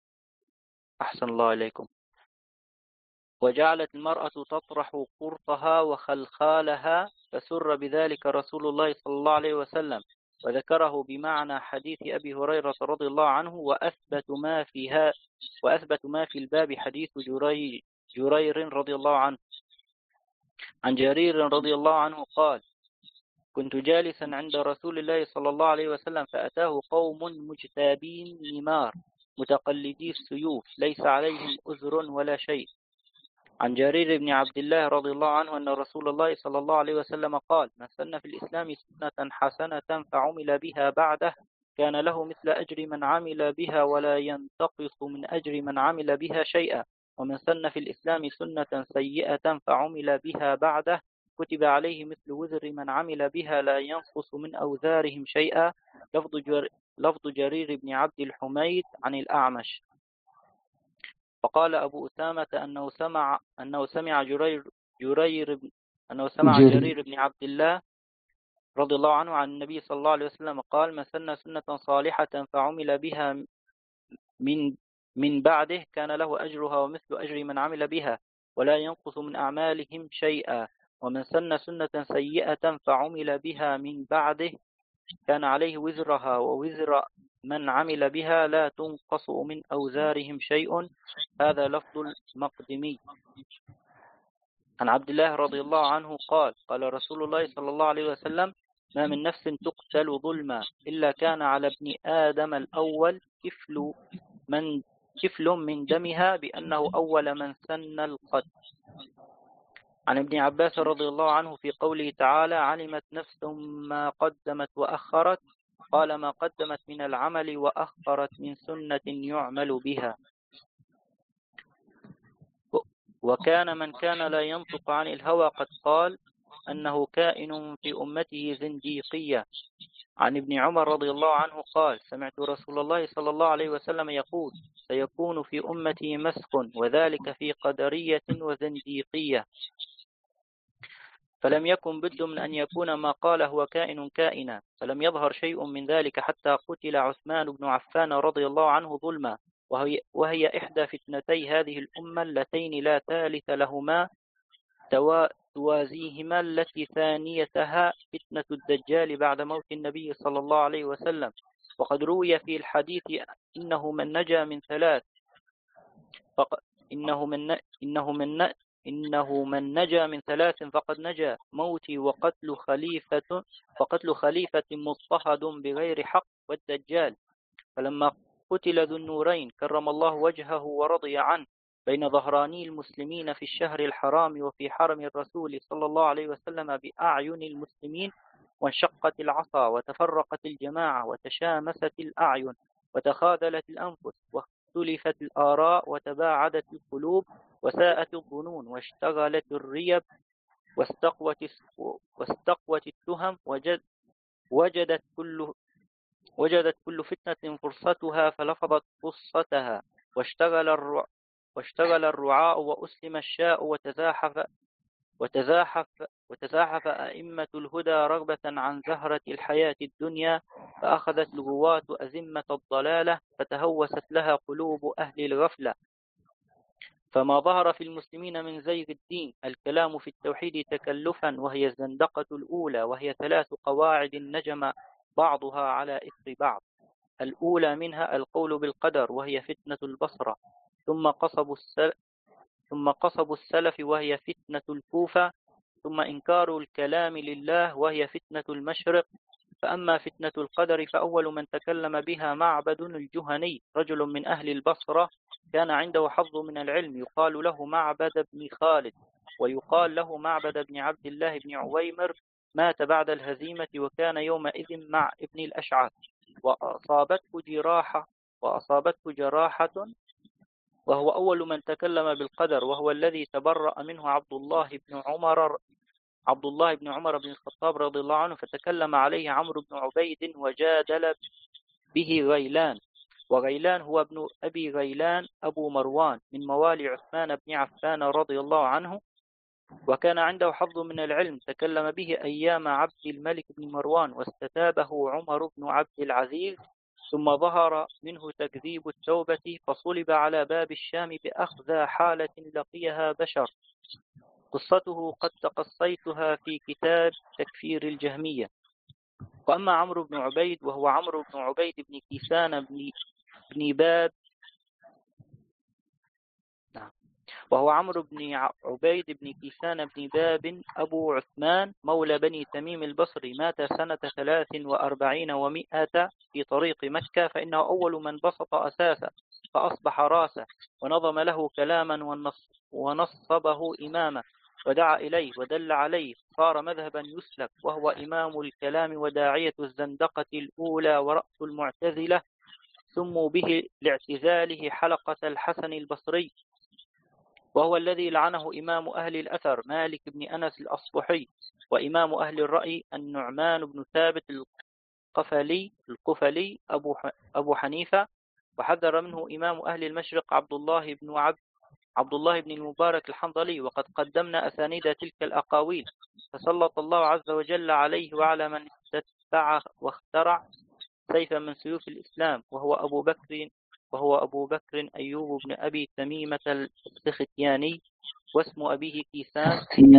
أحسن الله عليكم. وجعلت المرأة تطرح قرطها وخلخالها فسر بذلك رسول الله صلى الله عليه وسلم وذكره بمعنى حديث أبي هريرة رضي الله عنه. وأثبت ما فيها وأثبت ما في الباب حديث جرير, جرير رضي الله عنه. عن جرير رضي الله عنه قال كنت جالسا عند رسول الله صلى الله عليه وسلم فأتاه قوم مجتابين نمار متقلدي السيوف ليس عليهم أزر ولا شيء. عن جرير بن عبد الله رضي الله عنه أن رسول الله صلى الله عليه وسلم قال من سن في الإسلام سنة حسنة فعمل بها بعده كان له مثل أجر من عمل بها ولا ينتقص من أجر من عمل بها شيئا. ومن سن في الإسلام سنة سيئة فعمل بها بعده كتب عليه مثل وزر من عمل بها لا ينقص من أوزارهم شيئا. لفظ, جر... لفظ جرير بن عبد الحميد عن الأعمش. فقال أبو أسامة أنه سمع أنه سمع جرير جرير أنه سمع جرير. جرير بن عبد الله رضي الله عنه عن النبي صلى الله عليه وسلم قال من سن سنة صالحة فعمل بها من من بعده كان له أجرها ومثل أجر من عمل بها ولا ينقص من أعمالهم شيئا. ومن سن سنة سيئة فعمل بها من بعده كان عليه وزرها ووزر من عمل بها لا تنقص من أوزارهم شيء. هذا لفظ المقدمي. عن عبد الله رضي الله عنه قال قال رسول الله صلى الله عليه وسلم ما من نفس تقتل ظلما إلا كان على ابن آدم الأول كفل من كفل من دمها بأنه أول من سن القتل. عن ابن عباس رضي الله عنه في قوله تعالى علمت نفس ما قدمت وأخرت قال ما قدمت من العمل وأخرت من سنة يعمل بها. وكان من كان لا ينطق عن الهوى قد قال أنه كائن في أمته زنديقية. عن ابن عمر رضي الله عنه قال سمعت رسول الله صلى الله عليه وسلم يقول سيكون في أمتي مسخ وذلك في قدرية وزنديقية، فلم يكن بد من أن يكون ما قال هو كائن كائنا، فلم يظهر شيء من ذلك حتى قتل عثمان بن عفان رضي الله عنه ظلما، وهي, وهي إحدى فتنتي هذه الأمة اللتين لا ثالث لهما توازيهما، التي ثانيتها فتنة الدجال بعد موت النبي صلى الله عليه وسلم. وقد روي في الحديث إنه من نجا من ثلاث فق... إنه من إنه من إنه من نجا من ثلاث فقد نجا: موتي وقتل خليفة وقتل خليفة مضطهد بغير حق والدجال. فلما قتل ذو النورين كرم الله وجهه ورضي عنه بين ظهراني المسلمين في الشهر الحرام وفي حرم الرسول صلى الله عليه وسلم بأعين المسلمين، وانشقت العصا وتفرقت الجماعة وتشامست الأعين وتخاذلت الأنفس واختلفت الآراء وتباعدت القلوب وساءت الظنون واشتغلت الريب واستقوت واستقوت التهم وجد وجدت كل وجدت كل فتنة فرصتها فلفظت قصتها، واشتغل الرع واشتغل الرعاء وأسلم الشاء وتزاحف وتزاحف وتزاحف أئمة الهدى رغبة عن زهرة الحياة الدنيا، فأخذت الغواة أزمة الضلالة فتهوست لها قلوب أهل الغفلة. فما ظهر في المسلمين من زيغ الدين الكلام في التوحيد تكلفا، وهي الزندقة الأولى، وهي ثلاث قواعد نجم بعضها على إثر بعض. الأولى منها القول بالقدر، وهي فتنة البصرة، ثم قصب السلف ثم قصب السلف وهي فتنة الكوفة، ثم إنكار الكلام لله وهي فتنة المشرق. فأما فتنة القدر فأول من تكلم بها معبد الجهني، رجل من أهل البصرة كان عنده حظ من العلم، يقال له معبد بن خالد، ويقال له معبد بن عبد الله بن عويمر، مات بعد الهزيمة وكان يومئذ مع ابن الأشعث، وأصابته جراحة وأصابته جراحة وهو أول من تكلم بالقدر، وهو الذي تبرأ منه عبد الله بن عمر عبد الله بن عمر بن الخطاب رضي الله عنه، فتكلم عليه عمرو بن عبيد وجادل به غيلان. وغيلان هو ابن أبي غيلان أبو مروان من موالي عثمان بن عفان رضي الله عنه، وكان عنده حظ من العلم، تكلم به أيام عبد الملك بن مروان واستتابه عمر بن عبد العزيز، ثم ظهر منه تكذيب التوبة فصلب على باب الشام بأخذ حالة لقيها بشر. قصته قد تقصيتها في كتاب تكفير الجهمية. وأما عمرو بن عبيد وهو عمرو بن عبيد بن كيسان بن, بن باب نعم وهو عمرو بن عبيد بن كيسان بن باب أبو عثمان مولى بني تميم البصري، مات سنة ثلاث وأربعين ومئة في طريق مكة، فإنه أول من بسط أساسا فأصبح راسا، ونظم له كلاما ونصبه إماما، ودعا إليه ودل عليه، صار مذهبا يسلك، وهو إمام الكلام وداعية الزندقة الأولى ورأس المعتزلة، سموا به لاعتزاله حلقة الحسن البصري، وهو الذي لعنه إمام أهل الأثر مالك بن أنس الأصبحي، وإمام أهل الرأي النعمان بن ثابت القفلي القفلي أبو أبو حنيفة، وحذر منه إمام أهل المشرق عبد الله بن عبد عبد الله بن المبارك الحنظلي. وقد قدمنا أسانيد تلك الأقاويل، فسلط الله عز وجل عليه وعلى من استتبع واخترع سيفا من سيوف الإسلام، وهو أبو بكر وهو أبو بكر أيوب بن أبي تميمة السختياني، واسم أبيه كيسان.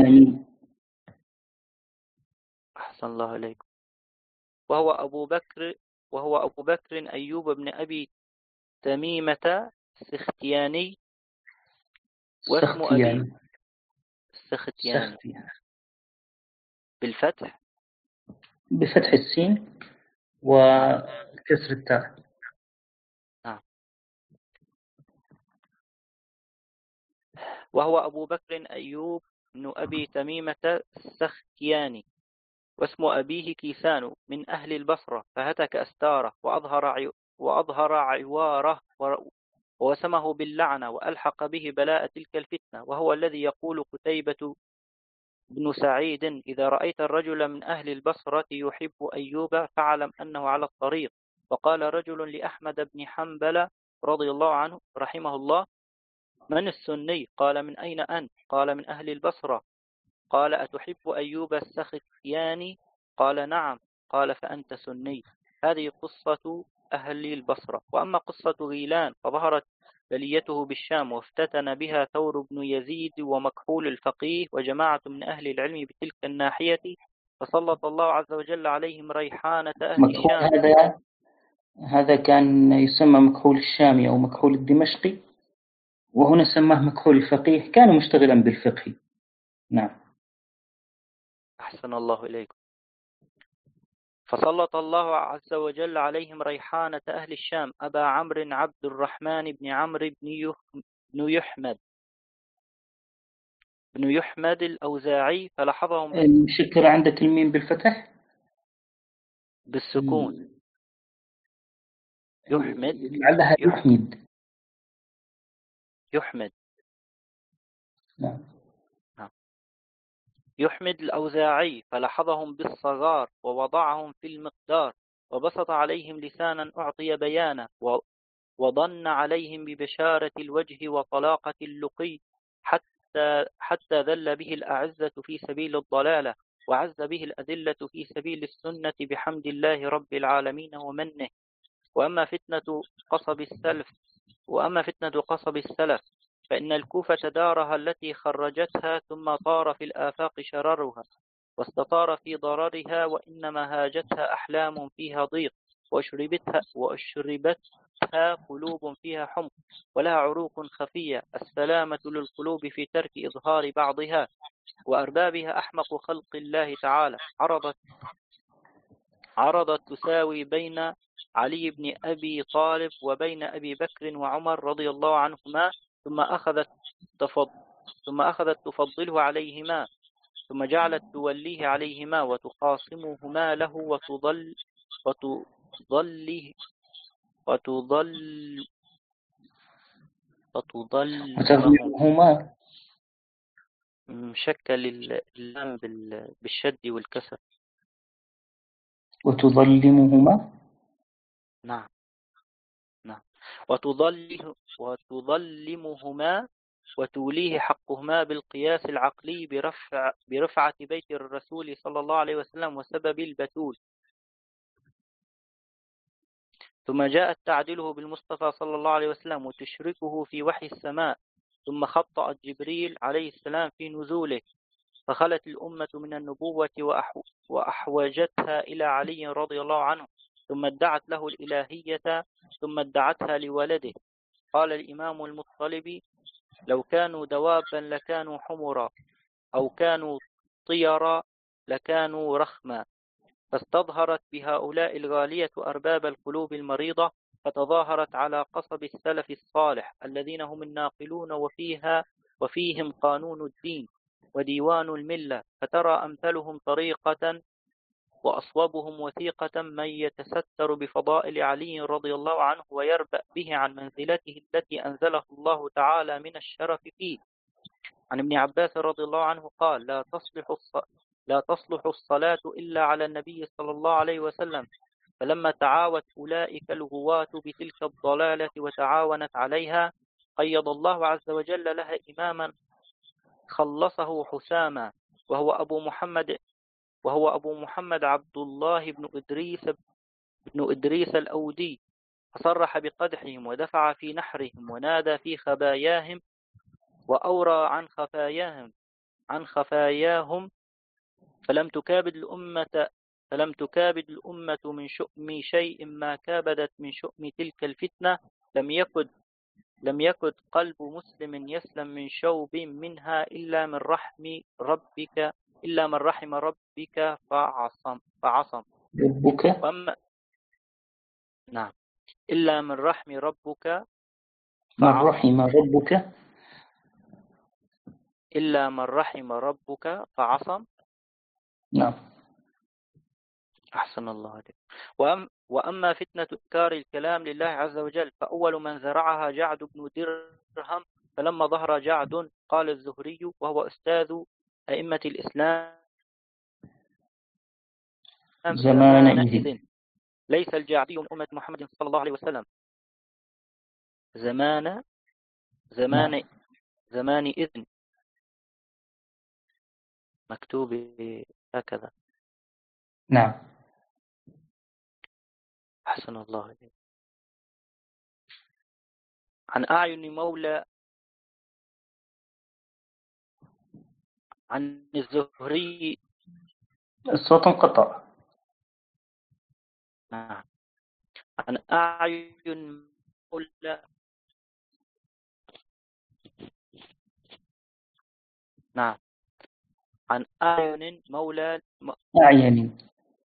أحسن الله عليكم. وهو أبو بكر وهو أبو بكر أيوب بن أبي تميمة السختياني، واسم أبيه السختياني بالفتح بفتح السين وكسر التاء. نعم. وهو أبو بكر أيوب بن أبي تميمة السختياني، واسم أبيه كيسان من أهل البصرة، فهتك أستاره وأظهر عي... وأظهر عواره ووسمه باللعنة وألحق به بلاء تلك الفتنة، وهو الذي يقول قتيبة بن سعيد: إذا رأيت الرجل من أهل البصرة يحب أيوب فاعلم أنه على الطريق. وقال رجل لأحمد بن حنبل رضي الله عنه رحمه الله: من السني؟ قال: من أين أنت؟ قال: من أهل البصرة. قال: أتحب أيوب السختياني؟ قال: نعم. قال: فأنت سني. هذه قصة أهل البصرة. وأما قصة غيلان فظهرت بليته بالشام، وافتتن بها ثور بن يزيد ومكحول الفقيه وجماعة من أهل العلم بتلك الناحية، فسلط الله عز وجل عليهم ريحانة أهل مكحول الشام. هذا هذا كان يسمى مكحول الشامي أو مكحول الدمشقي، وهنا سماه مكحول الفقيه، كان مشتغلا بالفقه. نعم. أحسن الله إليكم. فسلط الله عز وجل عليهم ريحانة أهل الشام أبا عمرو عبد الرحمن بن عمرو بن يحمد بن يحمد الأوزاعي، فلاحظهم الشكر عندك الميم بالفتح بالسكون. يحمد لعلها يحمد. يحمد نعم. يحمد الأوزاعي، فلاحظهم بالصغار ووضعهم في المقدار، وبسط عليهم لسانا أعطي بيانا، وضن عليهم ببشارة الوجه وطلاقة اللقي، حتى حتى ذل به الأعزة في سبيل الضلالة، وعز به الأذلة في سبيل السنة بحمد الله رب العالمين ومنه. وأما فتنة قصب السلف وأما فتنة قصب السلف فإن الكوفة دارها التي خرجتها، ثم طار في الآفاق شررها واستطار في ضررها، وإنما هاجتها أحلام فيها ضيق، وأشربتها, وأشربتها قلوب فيها حمق، ولها عروق خفية. السلامة للقلوب في ترك إظهار بعضها، وأربابها أحمق خلق الله تعالى. عرضت عرضت تساوي بين علي بن أبي طالب وبين أبي بكر وعمر رضي الله عنهما، ثم أخذت تفضل ثم أخذت تفضله عليهما، ثم جعلت توليه عليهما وتخاصمهما له وتضل وتضله وتضل وتظلمهما مشكل اللام بالشد والكسر. وتظلمهما نعم نعم وتضله وتظلمهما وتوليه حقهما بالقياس العقلي برفع برفعة بيت الرسول صلى الله عليه وسلم وسبب البتول. ثم جاءت تعدله بالمصطفى صلى الله عليه وسلم وتشركه في وحي السماء، ثم خطأت جبريل عليه السلام في نزوله، فخلت الأمة من النبوة وأحوجتها إلى علي رضي الله عنه، ثم ادعت له الإلهية، ثم ادعتها لولده. قال الإمام المطلبي: لو كانوا دوابا لكانوا حمرا، أو كانوا طيرا لكانوا رخما. فاستظهرت بهؤلاء الغالية أرباب القلوب المريضة، فتظاهرت على قصب السلف الصالح الذين هم الناقلون وفيها وفيهم قانون الدين وديوان الملة، فترى أمثلهم طريقة وأصوبهم وثيقة من يتستر بفضائل علي رضي الله عنه ويربأ به عن منزلته التي أنزله الله تعالى من الشرف فيه. عن ابن عباس رضي الله عنه قال: لا تصلح لا تصلح الصلاة إلا على النبي صلى الله عليه وسلم. فلما تعاوت أولئك الغواة بتلك الضلالة وتعاونت عليها، قيض الله عز وجل لها إماما خلصه حساما، وهو أبو محمد وهو أبو محمد عبد الله بن إدريس بن إدريس الأودي، فصرح بقدحهم ودفع في نحرهم ونادى في خباياهم وأورى عن خفاياهم عن خفاياهم فلم تكابد الأمة فلم تكابد الأمة من شؤم شيء ما كابدت من شؤم تلك الفتنة. لم يكد لم يكد قلب مسلم يسلم من شوب منها إلا من رحم ربك إلا من رحم ربك فعصم فعصم ربك وأما نعم إلا من رحم ربك من رحم ربك إلا من رحم ربك فعصم. نعم. أحسن الله عليك. وأم وأما فتنة إنكار الكلام لله عز وجل فأول من زرعها جعد بن درهم، فلما ظهر جعد قال الزهري وهو أستاذ أئمة الإسلام زمانئذ ليس الجعدي من أمة محمد صلى الله عليه وسلم زمان زمان زمان إذن مكتوب هكذا. نعم. أحسن الله عليك. عن أعين مولى عن الزهري. الصوت انقطع. نعم. عن أعين مولى نعم عن أعين مولى أعين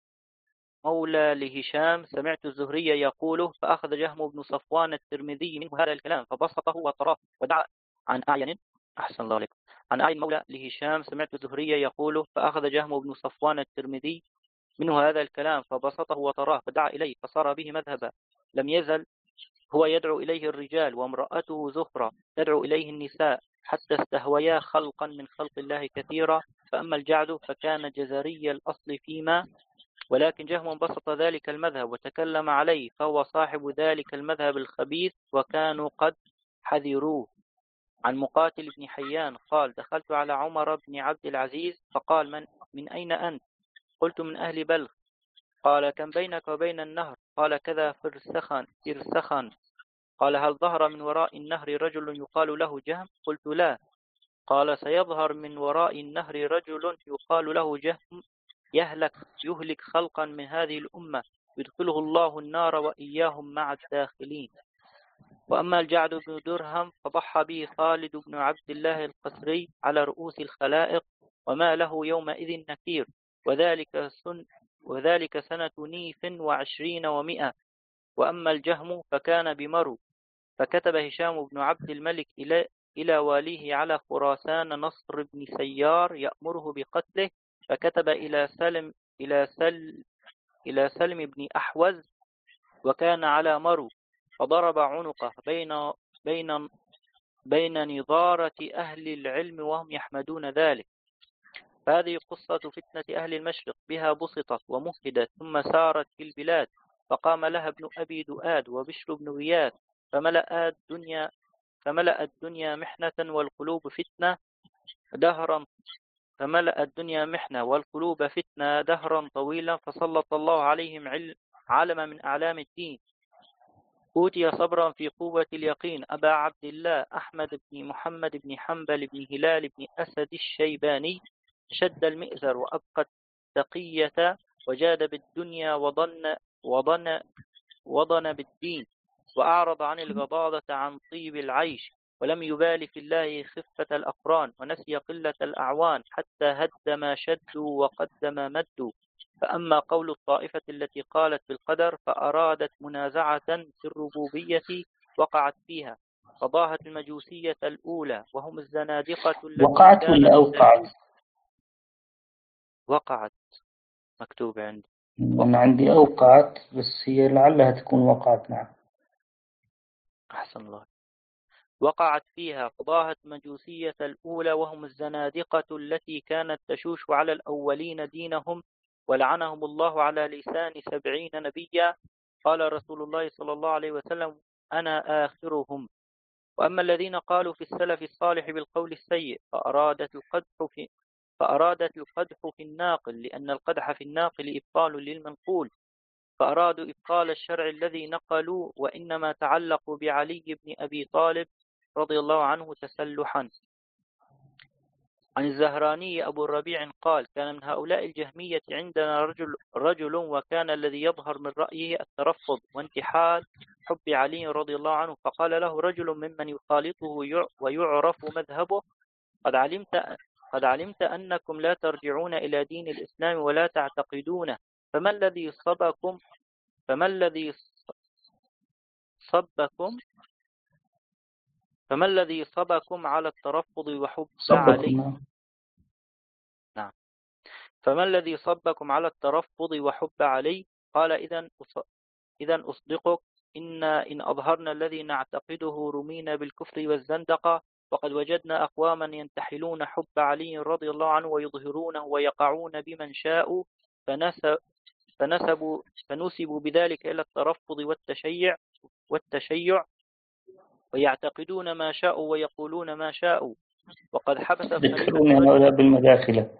مولى لهشام سمعت الزهري يقوله فأخذ جهم بن صفوان الترمذي منه هذا الكلام فبسطه وطراه ودعا. عن أعين أحسن الله عليكم. عن أعين مولى لهشام سمعت الزهري يقوله فأخذ جهم بن صفوان الترمذي منه هذا الكلام فبسطه وطراه فدعا إليه فصار به مذهبا. لم يزل هو يدعو إليه الرجال وامرأته زخرة تدعو إليه النساء حتى استهويا خلقا من خلق الله كثيرا. فأما الجعد فكان جزري الأصل فيما ولكن جهم بسط ذلك المذهب وتكلم عليه فهو صاحب ذلك المذهب الخبيث وكانوا قد حذروه. عن مقاتل بن حيان قال دخلت على عمر بن عبد العزيز فقال من, من أين أنت؟ قلت من أهل بلخ. قال كم بينك وبين النهر؟ قال كذا فرسخا فرسخا. قال هل ظهر من وراء النهر رجل يقال له جهم؟ قلت لا. قال سيظهر من وراء النهر رجل يقال له جهم يهلك يهلك خلقا من هذه الأمة يدخله الله النار وإياهم مع الداخلين. وأما الجعد بن درهم فضحى به خالد بن عبد الله القسري على رؤوس الخلائق وما له يومئذ نكير وذلك, سن وذلك سنة نيف وعشرين ومئة. وأما الجهم فكان بمرو فكتب هشام بن عبد الملك إلى, إلى واليه على خراسان نصر بن سيار يأمره بقتله فكتب إلى سلم إلى سل إلى سلم بن أحوز وكان على مرو فضرب عنقه بين بين بين نظارة أهل العلم وهم يحمدون ذلك. فهذه قصة فتنة أهل المشرق بها بسطت ومهدت ثم سارت في البلاد فقام لها ابن أبي دؤاد وبشر بن غياث فملأ الدنيا فملأ الدنيا محنة والقلوب فتنة دهرا فملأ الدنيا محنة والقلوب فتنة دهرا طويلا فسلط الله عليهم علما من أعلام الدين. أوتي صبرا في قوة اليقين أبا عبد الله أحمد بن محمد بن حنبل بن هلال بن أسد الشيباني شد المئزر وأبقى التقية وجاد بالدنيا وضن وضن وضن بالدين وأعرض عن الغضاضة عن طيب العيش ولم يبال في الله خفة الأقران ونسي قلة الأعوان حتى هد ما شدوا وقدم مدوا. فأما قول الطائفة التي قالت بالقدر فأرادت منازعة في الربوبية وقعت فيها فضاهت المجوسية الأولى وهم الزنادقة التي وقعت ولا أوقعت؟ وقعت مكتوب عندي. أنا عندي أوقعت بس هي لعلها تكون وقعت. نعم أحسن الله. وقعت فيها فضاهت مجوسية الأولى وهم الزنادقة التي كانت تشوش على الأولين دينهم ولعنهم الله على لسان سبعين نبيا. قال رسول الله صلى الله عليه وسلم أنا آخرهم. وأما الذين قالوا في السلف الصالح بالقول السيء فأرادت القدح في فأرادت القدح في الناقل لأن القدح في الناقل إبطال للمنقول فأرادوا إبطال الشرع الذي نقلوا وإنما تعلقوا بعلي بن أبي طالب رضي الله عنه تسلحا. عن الزهراني أبو الربيع قال كان من هؤلاء الجهمية عندنا رجل, رجل وكان الذي يظهر من رأيه الترفض وانتحال حب علي رضي الله عنه فقال له رجل ممن يخالطه ويعرف مذهبه قد علمت قد علمت أنكم لا ترجعون إلى دين الإسلام ولا تعتقدونه فما الذي صبكم فما الذي صبكم فما الذي صبكم على الترفض وحب علي؟ نعم. نعم. فما الذي صبكم على الترفض وحب علي؟ قال إذن إذن أصدقك إن إن أظهرنا الذي نعتقده رمينا بالكفر والزندقة، وقد وجدنا أقواما ينتحلون حب علي رضي الله عنه ويظهرونه ويقعون بمن شاءوا، فنسب فنسبوا فنسبوا بذلك إلى الترفض والتشيع والتشيع ويعتقدون ما شاءوا ويقولون ما شاءوا. وقد حبس يذكرون هؤلاء بالمداخلة،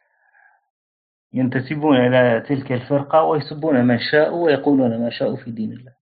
ينتسبون إلى تلك الفرقة ويسبون من شاءوا ويقولون ما شاءوا في دين الله.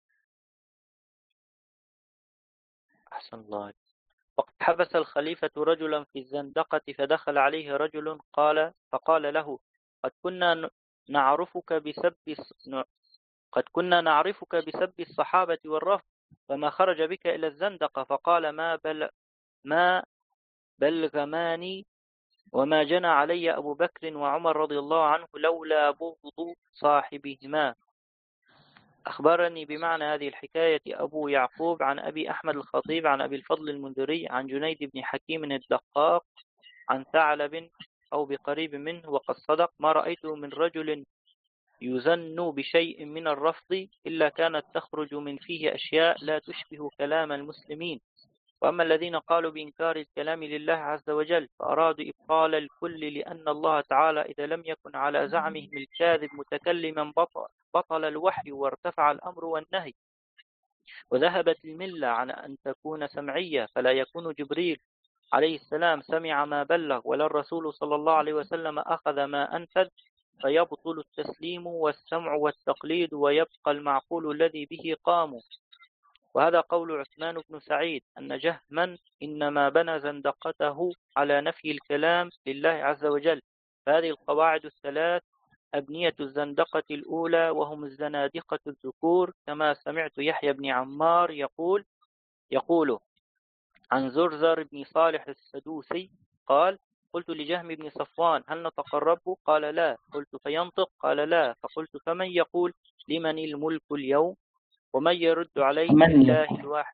أحسن الله. وقد حبس الخليفة رجلا في الزندقة فدخل عليه رجل قال فقال له قد كنا نعرفك بسب قد كنا نعرفك بسب الصحابة والرفض، فما خرج بك إلى الزندقة؟ فقال ما بل ما بلغماني وما جنى علي أبو بكر وعمر رضي الله عنه لولا بغض صاحبهما. أخبرني بمعنى هذه الحكاية أبو يعقوب عن أبي أحمد الخطيب عن أبي الفضل المنذري عن جنيد بن حكيم الدقاق عن ثعلب أو بقريب منه، وقد صدق ما رأيته من رجل يزن بشيء من الرفض إلا كانت تخرج من فيه أشياء لا تشبه كلام المسلمين. وأما الذين قالوا بإنكار الكلام لله عز وجل فأرادوا إبطال الكل، لأن الله تعالى إذا لم يكن على زعمهم الكاذب متكلما بطل, بطل الوحي وارتفع الأمر والنهي، وذهبت الملة عن أن تكون سمعية، فلا يكون جبريل عليه السلام سمع ما بلغ ولا الرسول صلى الله عليه وسلم أخذ ما أنفذ، فيبطل التسليم والسمع والتقليد ويبقى المعقول الذي به قاموا. وهذا قول عثمان بن سعيد أن جهما إنما بنى زندقته على نفي الكلام لله عز وجل. فهذه القواعد الثلاث أبنية الزندقة الأولى، وهم الزنادقة الذكور، كما سمعت يحيى بن عمار يقول يقول عن زرزر بن صالح السدوسي قال قلت لجهم بن صفوان هل نتقرب؟ قال لا. قلت فينطق؟ قال لا. فقلت فمن يقول لمن الملك اليوم؟ ومن يرد عليه لله الواحد.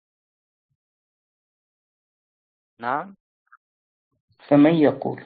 نعم فمن يقول.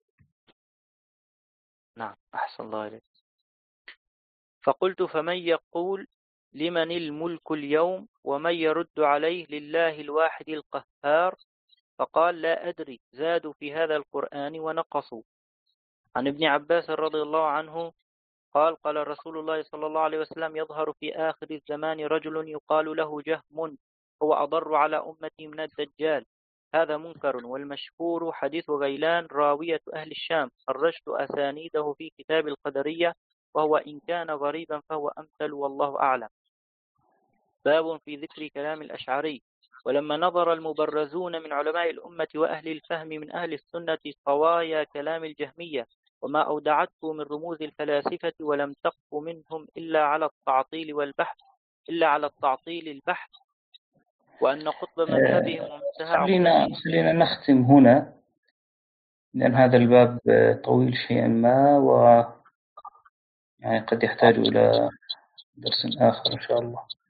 نعم أحسن الله عليك. فقلت فمن يقول لمن الملك اليوم ومن يرد عليه لله الواحد القهار؟ فقال لا أدري، زادوا في هذا القرآن ونقصوا. عن ابن عباس رضي الله عنه قال قال رسول الله صلى الله عليه وسلم يظهر في آخر الزمان رجل يقال له جهم هو أضر على أمتي من الدجال. هذا منكر، والمشهور حديث غيلان راوية أهل الشام، خرجت أسانيده في كتاب القدرية، وهو إن كان غريبا فهو أمثل والله أعلم. باب في ذكر كلام الأشعري. ولما نظر المبرزون من علماء الأمة وأهل الفهم من أهل السنة طوايا كلام الجهمية وما أودعته من رموز الفلاسفة، ولم تقف منهم إلا على التعطيل والبحث إلا على التعطيل البحث وأن قطب مذهبهم ومنتهى خلينا خلينا نختم هنا، لأن هذا الباب طويل شيئا ما، و يعني قد يحتاج إلى درس آخر إن شاء الله.